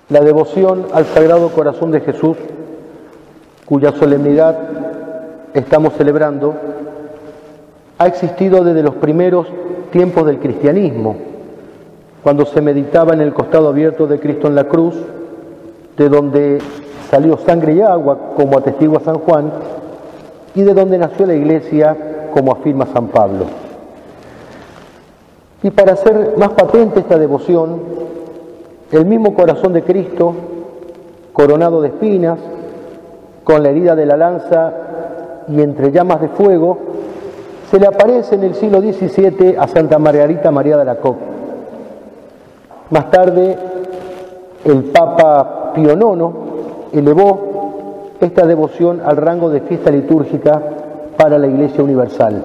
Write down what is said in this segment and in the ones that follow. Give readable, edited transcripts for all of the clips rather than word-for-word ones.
La devoción al Sagrado Corazón de Jesús, cuya solemnidad estamos celebrando, ha existido desde los primeros tiempos del cristianismo, cuando se meditaba en el costado abierto de Cristo en la cruz, de donde salió sangre y agua, como atestigua San Juan, y de donde nació la Iglesia, como afirma San Pablo. Y para hacer más patente esta devoción, el mismo corazón de Cristo, coronado de espinas, con la herida de la lanza y entre llamas de fuego, se le aparece en el siglo XVII a Santa Margarita María de Alacoque. Más tarde, el Papa Pío IX elevó esta devoción al rango de fiesta litúrgica para la Iglesia Universal.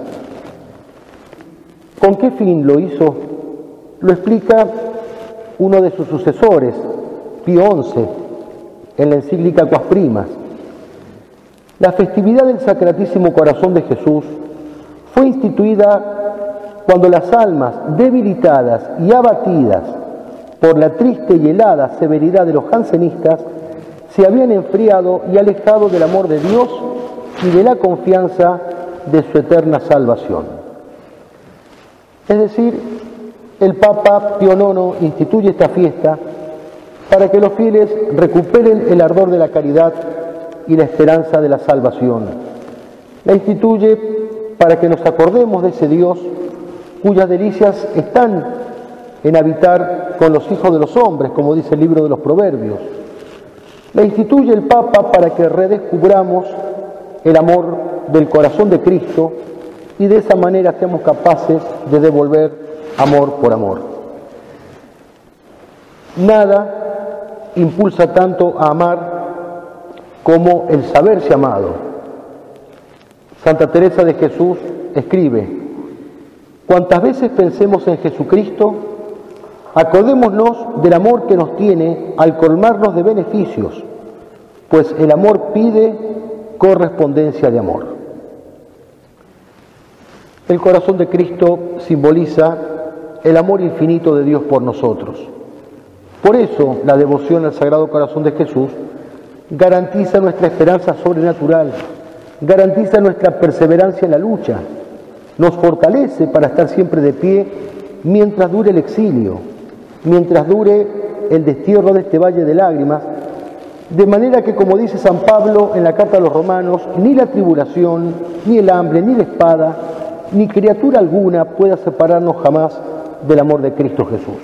¿Con qué fin lo hizo? Lo explica uno de sus sucesores, Pío XI, en la encíclica Quas Primas. La festividad del Sacratísimo Corazón de Jesús fue instituida cuando las almas debilitadas y abatidas por la triste y helada severidad de los jansenistas se habían enfriado y alejado del amor de Dios y de la confianza de su eterna salvación. Es decir, el Papa Pío IX instituye esta fiesta para que los fieles recuperen el ardor de la caridad y la esperanza de la salvación. La instituye para que nos acordemos de ese Dios cuyas delicias están en habitar con los hijos de los hombres, como dice el libro de los Proverbios. La instituye el Papa para que redescubramos el amor del corazón de Cristo y de esa manera seamos capaces de devolver amor por amor. Nada impulsa tanto a amar como el saberse amado. Santa Teresa de Jesús escribe: cuantas veces pensemos en Jesucristo, acordémonos del amor que nos tiene al colmarnos de beneficios, pues el amor pide correspondencia de amor. El corazón de Cristo simboliza el amor infinito de Dios por nosotros. Por eso la devoción al Sagrado Corazón de Jesús garantiza nuestra esperanza sobrenatural, garantiza nuestra perseverancia en la lucha, nos fortalece para estar siempre de pie mientras dure el exilio, mientras dure el destierro de este valle de lágrimas, de manera que, como dice San Pablo en la carta a los Romanos, ni la tribulación, ni el hambre, ni la espada, ni criatura alguna pueda separarnos jamás del amor de Cristo Jesús.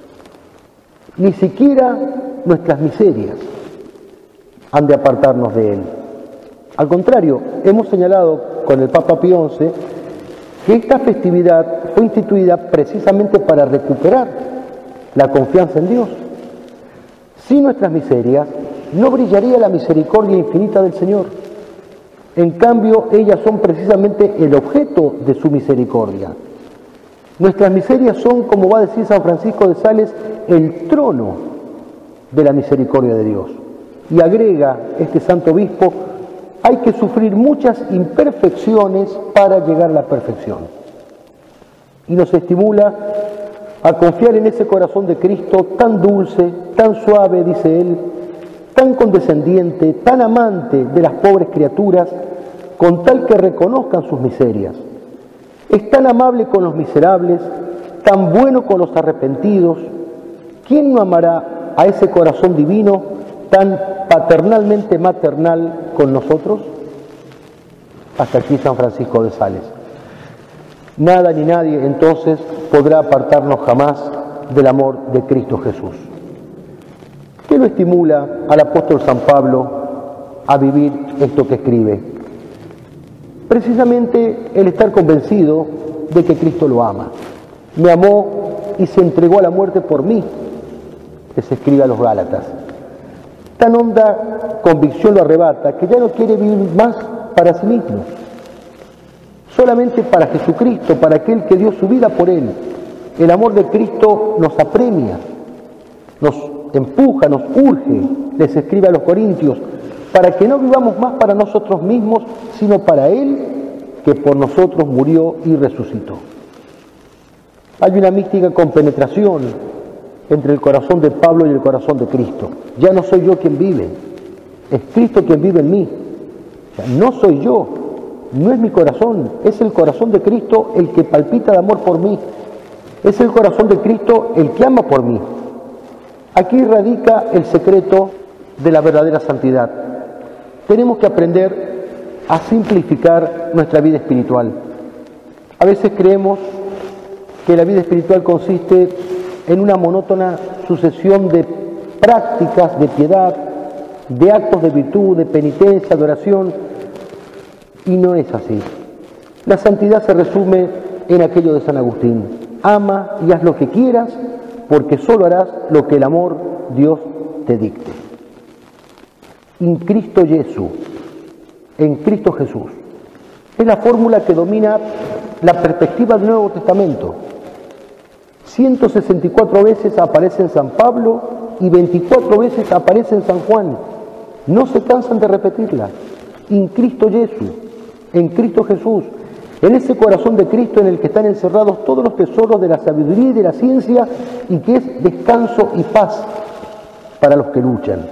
Ni siquiera nuestras miserias han de apartarnos de Él. Al contrario, hemos señalado con el Papa Pío XI que esta festividad fue instituida precisamente para recuperar la confianza en Dios. Sin nuestras miserias no brillaría la misericordia infinita del Señor. En cambio, ellas son precisamente el objeto de su misericordia. Nuestras miserias son, como va a decir San Francisco de Sales, el trono de la misericordia de Dios. Y agrega este santo obispo: hay que sufrir muchas imperfecciones para llegar a la perfección. Y nos estimula a confiar en ese corazón de Cristo tan dulce, tan suave, dice él, tan condescendiente, tan amante de las pobres criaturas, con tal que reconozcan sus miserias. Es tan amable con los miserables, tan bueno con los arrepentidos. ¿Quién no amará a ese corazón divino tan paternalmente maternal con nosotros? Hasta aquí San Francisco de Sales. Nada ni nadie entonces podrá apartarnos jamás del amor de Cristo Jesús. ¿Qué lo estimula al apóstol San Pablo a vivir esto que escribe? Precisamente el estar convencido de que Cristo lo ama. Me amó y se entregó a la muerte por mí, que se escribe a los Gálatas. Tan honda convicción lo arrebata que ya no quiere vivir más para sí mismo, solamente para Jesucristo, para aquel que dio su vida por él. El amor de Cristo nos apremia, nos empuja, nos urge, les escribe a los Corintios, para que no vivamos más para nosotros mismos, sino para Él, que por nosotros murió y resucitó. Hay una mística compenetración entre el corazón de Pablo y el corazón de Cristo. Ya no soy yo quien vive, es Cristo quien vive en mí. O sea, no soy yo, no es mi corazón, es el corazón de Cristo el que palpita de amor por mí. Es el corazón de Cristo el que ama por mí. Aquí radica el secreto de la verdadera santidad. Tenemos que aprender a simplificar nuestra vida espiritual. A veces creemos que la vida espiritual consiste en una monótona sucesión de prácticas de piedad, de actos de virtud, de penitencia, de oración, y no es así. La santidad se resume en aquello de San Agustín: ama y haz lo que quieras, porque solo harás lo que el amor Dios te dicte. In Cristo Jesús, en Cristo Jesús. Es la fórmula que domina la perspectiva del Nuevo Testamento. 164 veces aparece en San Pablo y 24 veces aparece en San Juan. No se cansan de repetirla. In Cristo Jesús, en Cristo Jesús. En ese corazón de Cristo en el que están encerrados todos los tesoros de la sabiduría y de la ciencia, y que es descanso y paz para los que luchan.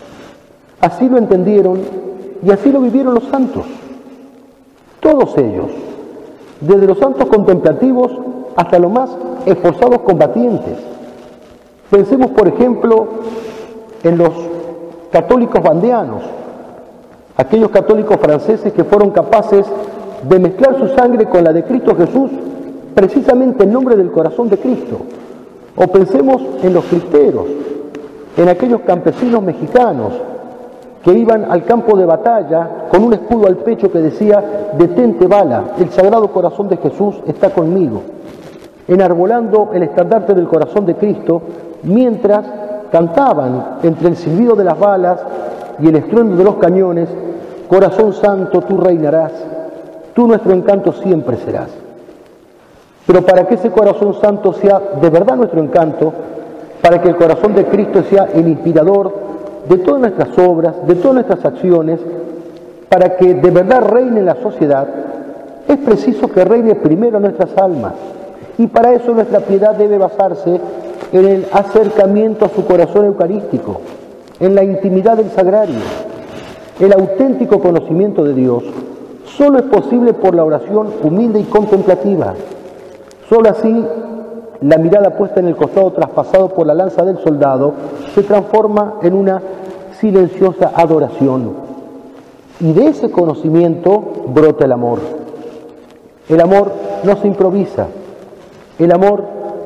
Así lo entendieron y así lo vivieron los santos. Todos ellos, desde los santos contemplativos hasta los más esforzados combatientes. Pensemos, por ejemplo, en los católicos vandeanos, aquellos católicos franceses que fueron capaces de mezclar su sangre con la de Cristo Jesús, precisamente en nombre del corazón de Cristo. O pensemos en los cristeros, en aquellos campesinos mexicanos que iban al campo de batalla con un escudo al pecho que decía: detente bala, el Sagrado Corazón de Jesús está conmigo, enarbolando el estandarte del corazón de Cristo, mientras cantaban entre el silbido de las balas y el estruendo de los cañones: Corazón Santo, tú reinarás, tú nuestro encanto siempre serás. Pero para que ese corazón santo sea de verdad nuestro encanto, para que el corazón de Cristo sea el inspirador de todas nuestras obras, de todas nuestras acciones, para que de verdad reine en la sociedad, es preciso que reine primero nuestras almas. Y para eso nuestra piedad debe basarse en el acercamiento a su corazón eucarístico, en la intimidad del sagrario. El auténtico conocimiento de Dios solo es posible por la oración humilde y contemplativa. Solo así, la mirada puesta en el costado traspasado por la lanza del soldado se transforma en una silenciosa adoración. Y de ese conocimiento brota el amor. El amor no se improvisa. El amor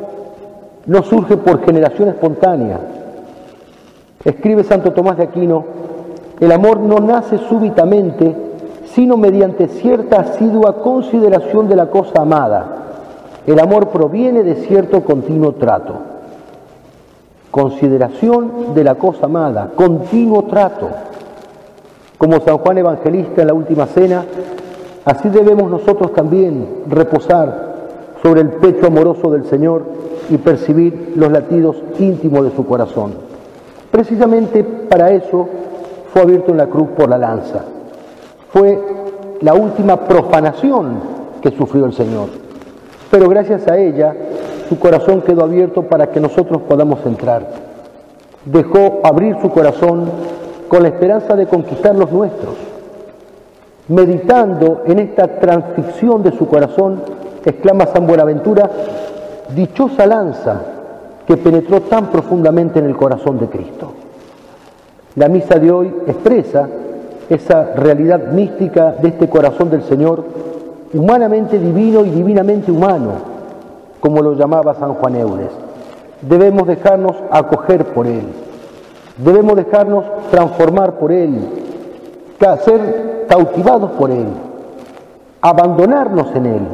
no surge por generación espontánea. Escribe Santo Tomás de Aquino: el amor no nace súbitamente, sino mediante cierta asidua consideración de la cosa amada. El amor proviene de cierto continuo trato. Consideración de la cosa amada, continuo trato. Como San Juan Evangelista en la Última Cena, así debemos nosotros también reposar sobre el pecho amoroso del Señor y percibir los latidos íntimos de su corazón. Precisamente para eso fue abierto en la cruz por la lanza. Fue la última profanación que sufrió el Señor. Pero gracias a ella, su corazón quedó abierto para que nosotros podamos entrar. Dejó abrir su corazón con la esperanza de conquistar los nuestros. Meditando en esta transfixión de su corazón, exclama San Buenaventura: dichosa lanza que penetró tan profundamente en el corazón de Cristo. La misa de hoy expresa esa realidad mística de este corazón del Señor, humanamente divino y divinamente humano, como lo llamaba San Juan Eudes. Debemos dejarnos acoger por Él, debemos dejarnos transformar por Él, ser cautivados por Él, abandonarnos en Él.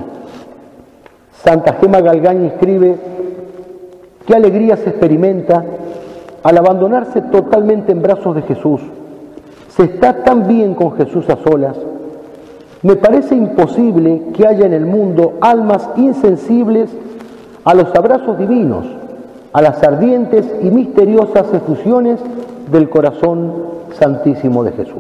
Santa Gema Galgani escribe: qué alegría se experimenta al abandonarse totalmente en brazos de Jesús. Se está tan bien con Jesús a solas. Me parece imposible que haya en el mundo almas insensibles a los abrazos divinos, a las ardientes y misteriosas efusiones del corazón santísimo de Jesús.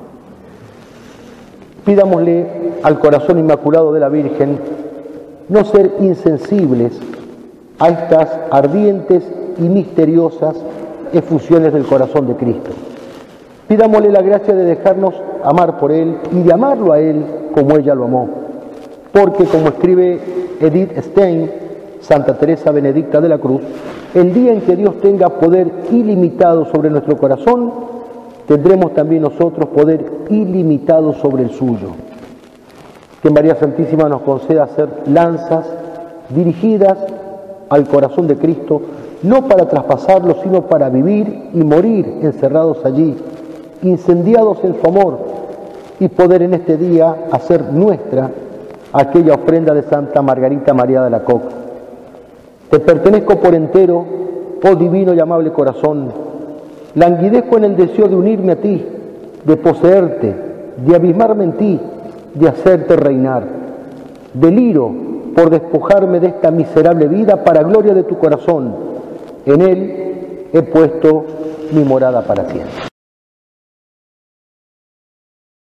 Pidámosle al corazón inmaculado de la Virgen no ser insensibles a estas ardientes y misteriosas efusiones del corazón de Cristo. Pidámosle la gracia de dejarnos amar por Él y de amarlo a Él como ella lo amó. Porque, como escribe Edith Stein, Santa Teresa Benedicta de la Cruz, el día en que Dios tenga poder ilimitado sobre nuestro corazón, tendremos también nosotros poder ilimitado sobre el suyo. Que María Santísima nos conceda ser lanzas dirigidas al corazón de Cristo, no para traspasarlo, sino para vivir y morir encerrados allí, incendiados en su amor, y poder en este día hacer nuestra aquella ofrenda de Santa Margarita María de Alacoque. Te pertenezco por entero, oh divino y amable corazón. Languidezco en el deseo de unirme a ti, de poseerte, de abismarme en ti, de hacerte reinar. Deliro por despojarme de esta miserable vida para gloria de tu corazón. En él he puesto mi morada para siempre.